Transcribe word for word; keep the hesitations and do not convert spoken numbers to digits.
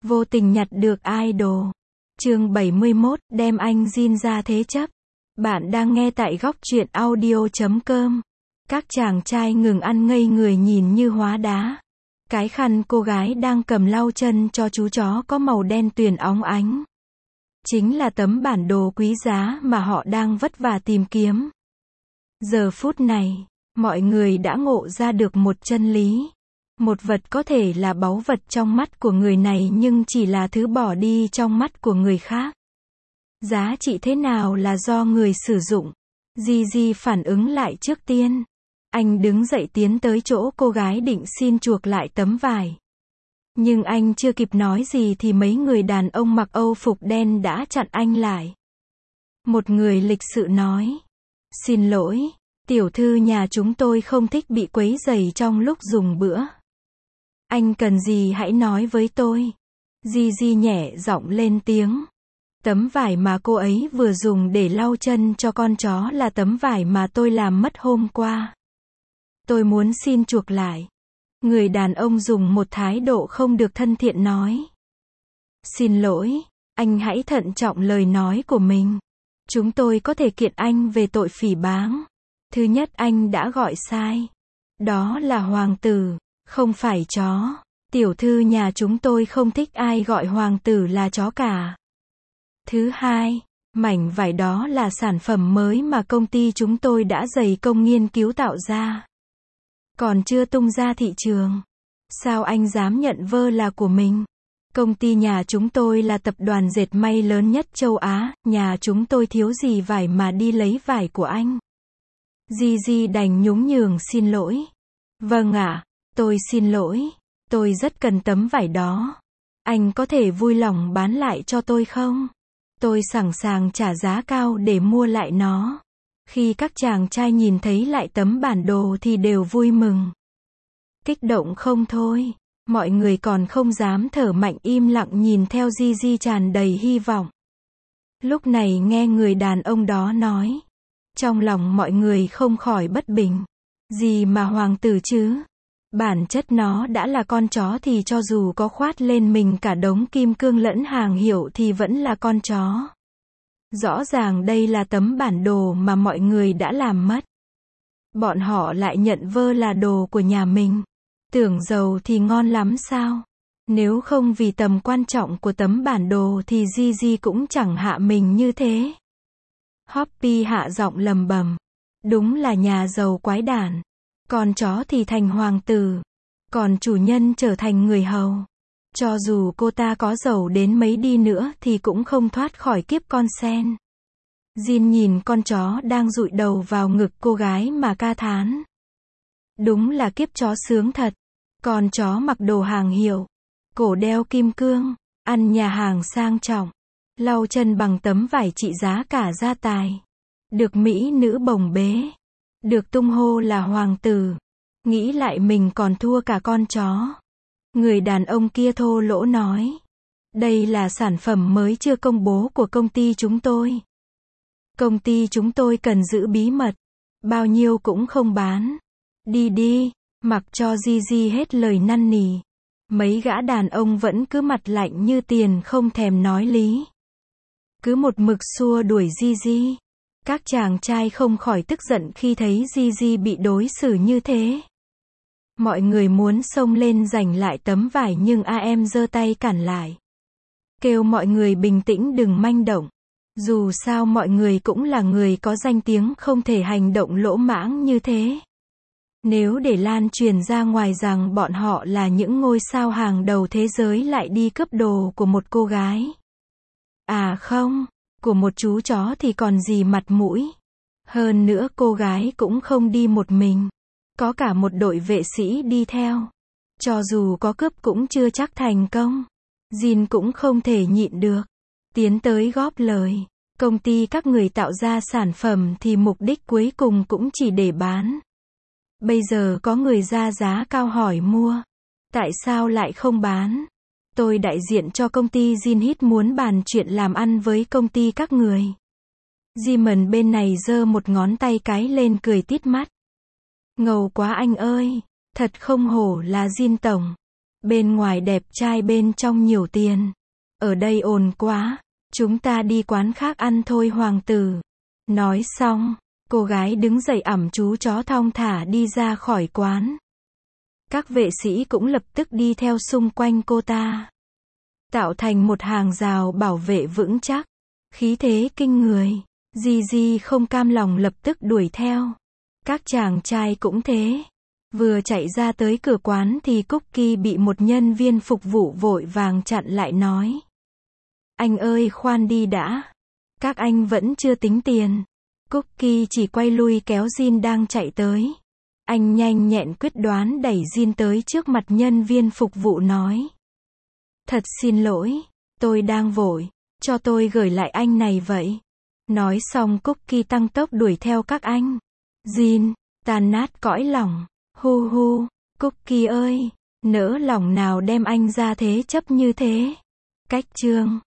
Vô tình nhặt được idol. Chương bảy mươi mốt, đem anh Jin ra thế chấp. Bạn đang nghe tại góc truyện audio chấm com. Các chàng trai ngừng ăn ngây người nhìn như hóa đá. Cái khăn cô gái đang cầm lau chân cho chú chó có màu đen tuyền óng ánh. Chính là tấm bản đồ quý giá mà họ đang vất vả tìm kiếm. Giờ phút này, mọi người đã ngộ ra được một chân lý. Một vật có thể là báu vật trong mắt của người này nhưng chỉ là thứ bỏ đi trong mắt của người khác. Giá trị thế nào là do người sử dụng. Gigi phản ứng lại trước tiên. Anh đứng dậy tiến tới chỗ cô gái định xin chuộc lại tấm vải. Nhưng anh chưa kịp nói gì thì mấy người đàn ông mặc âu phục đen đã chặn anh lại. Một người lịch sự nói. Xin lỗi, tiểu thư nhà chúng tôi không thích bị quấy rầy trong lúc dùng bữa. Anh cần gì hãy nói với tôi. Gigi nhẹ giọng lên tiếng. Tấm vải mà cô ấy vừa dùng để lau chân cho con chó là tấm vải mà tôi làm mất hôm qua. Tôi muốn xin chuộc lại. Người đàn ông dùng một thái độ không được thân thiện nói. Xin lỗi, anh hãy thận trọng lời nói của mình. Chúng tôi có thể kiện anh về tội phỉ báng. Thứ nhất, anh đã gọi sai. Đó là hoàng tử, không phải chó. Tiểu thư nhà chúng tôi không thích ai gọi hoàng tử là chó cả. Thứ hai, mảnh vải đó là sản phẩm mới mà công ty chúng tôi đã dày công nghiên cứu tạo ra. Còn chưa tung ra thị trường. Sao anh dám nhận vơ là của mình? Công ty nhà chúng tôi là tập đoàn dệt may lớn nhất châu Á, nhà chúng tôi thiếu gì vải mà đi lấy vải của anh. Gigi đành nhún nhường xin lỗi. Vâng ạ, tôi xin lỗi. Tôi rất cần tấm vải đó. Anh có thể vui lòng bán lại cho tôi không? Tôi sẵn sàng trả giá cao để mua lại nó. Khi các chàng trai nhìn thấy lại tấm bản đồ thì đều vui mừng. Kích động không thôi. Mọi người còn không dám thở mạnh im lặng nhìn theo Gigi tràn đầy hy vọng. Lúc này nghe người đàn ông đó nói. Trong lòng mọi người không khỏi bất bình. Gì mà hoàng tử chứ? Bản chất nó đã là con chó thì cho dù có khoát lên mình cả đống kim cương lẫn hàng hiệu thì vẫn là con chó. Rõ ràng đây là tấm bản đồ mà mọi người đã làm mất. Bọn họ lại nhận vơ là đồ của nhà mình. Tưởng giàu thì ngon lắm sao? Nếu không vì tầm quan trọng của tấm bản đồ thì Gigi cũng chẳng hạ mình như thế. Hoppy hạ giọng lầm bầm. Đúng là nhà giàu quái đản. Con chó thì thành hoàng tử. Còn chủ nhân trở thành người hầu. Cho dù cô ta có giàu đến mấy đi nữa thì cũng không thoát khỏi kiếp con sen. Jin nhìn con chó đang dụi đầu vào ngực cô gái mà ca thán. Đúng là kiếp chó sướng thật. Con chó mặc đồ hàng hiệu. Cổ đeo kim cương. Ăn nhà hàng sang trọng. Lau chân bằng tấm vải trị giá cả gia tài. Được mỹ nữ bồng bế. Được tung hô là hoàng tử. Nghĩ lại mình còn thua cả con chó. Người đàn ông kia thô lỗ nói. Đây là sản phẩm mới chưa công bố của công ty chúng tôi. Công ty chúng tôi cần giữ bí mật. Bao nhiêu cũng không bán. Đi đi, mặc cho Gigi hết lời năn nỉ. Mấy gã đàn ông vẫn cứ mặt lạnh như tiền không thèm nói lý. Cứ một mực xua đuổi Gigi. Các chàng trai không khỏi tức giận khi thấy Gigi bị đối xử như thế. Mọi người muốn xông lên giành lại tấm vải nhưng a em giơ tay cản lại. Kêu mọi người bình tĩnh đừng manh động. Dù sao mọi người cũng là người có danh tiếng không thể hành động lỗ mãng như thế. Nếu để lan truyền ra ngoài rằng bọn họ là những ngôi sao hàng đầu thế giới lại đi cướp đồ của một cô gái. À không, của một chú chó thì còn gì mặt mũi. Hơn nữa cô gái cũng không đi một mình. Có cả một đội vệ sĩ đi theo. Cho dù có cướp cũng chưa chắc thành công. Jin cũng không thể nhịn được. Tiến tới góp lời. Công ty các người tạo ra sản phẩm thì mục đích cuối cùng cũng chỉ để bán. Bây giờ có người ra giá cao hỏi mua. Tại sao lại không bán? Tôi đại diện cho công ty Jinhit muốn bàn chuyện làm ăn với công ty các người. Jimon bên này giơ một ngón tay cái lên cười tít mắt. Ngầu quá anh ơi, thật không hổ là Jin tổng. Bên ngoài đẹp trai bên trong nhiều tiền. Ở đây ồn quá. Chúng ta đi quán khác ăn thôi hoàng tử. Nói xong, cô gái đứng dậy ẵm chú chó thong thả đi ra khỏi quán. Các vệ sĩ cũng lập tức đi theo xung quanh cô ta, tạo thành một hàng rào bảo vệ vững chắc. Khí thế kinh người. Gigi không cam lòng lập tức đuổi theo. Các chàng trai cũng thế. Vừa chạy ra tới cửa quán thì Cookie bị một nhân viên phục vụ vội vàng chặn lại nói. Anh ơi khoan đi đã. Các anh vẫn chưa tính tiền. Cookie chỉ quay lui kéo Jin đang chạy tới. Anh nhanh nhẹn quyết đoán đẩy Jin tới trước mặt nhân viên phục vụ nói. Thật xin lỗi, tôi đang vội, cho tôi gửi lại anh này vậy. Nói xong Cookie tăng tốc đuổi theo các anh. Jin, tan nát cõi lòng. Hu hu, Cookie ơi, nỡ lòng nào đem anh ra thế chấp như thế. Cách chương